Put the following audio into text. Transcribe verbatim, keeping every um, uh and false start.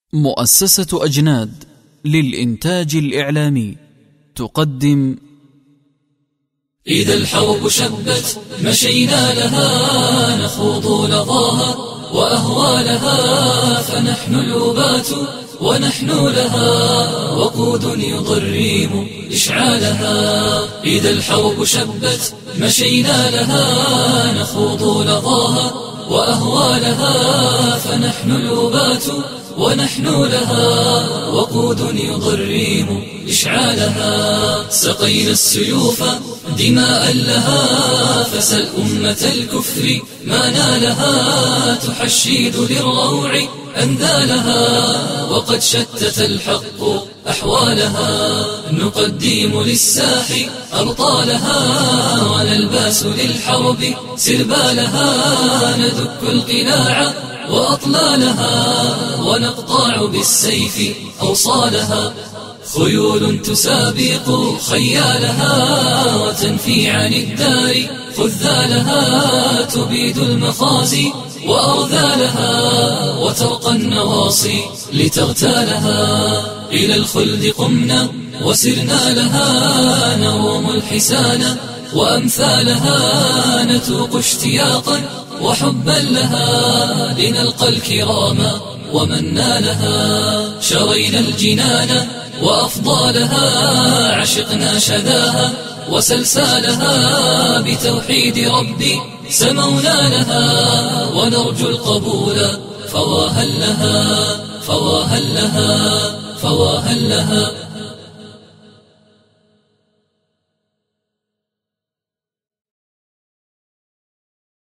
مؤسسة أجناد للإنتاج الإعلامي تقدم: إذا الحرب شبت مشينا لها، نخوض لظاها وأهوالها، فنحن الأبات ونحن لها، وقود يضرم إشعالها. إذا الحرب شبت مشينا لها، نخوض لظاها وأهوالها، فنحن الأبات ونحن لها، وقود يضرم إشعالها. سقينا السيوف دماء لها، فسل أمة الكفر ما نالها، تحشيد للروع أنذالها، وقد شتت الحق أحوالها. نقدم للساح أبطالها، ونلباس للحرب سربالها، ندك القلاع وأطلالها، ونقطع بالسيف أوصالها. خيول تسابق خيالها، وتنفي عن الدار خذالها، تبيد المخازي وأرذالها، وترقى النواصي لتغتالها. إلى الخلد قمنا وسرنا لها، نروم الحسان وأمثالها، نتوق اشتياقا وحبا لها، لنلقى الكرام ومن نالها. شرينا الجنان وأفضالها، عشقنا شذاها وسلسالها، بتوحيد ربي سمونا لها، ونرجو القبول فواهل لها فواهل لها فواهل لها.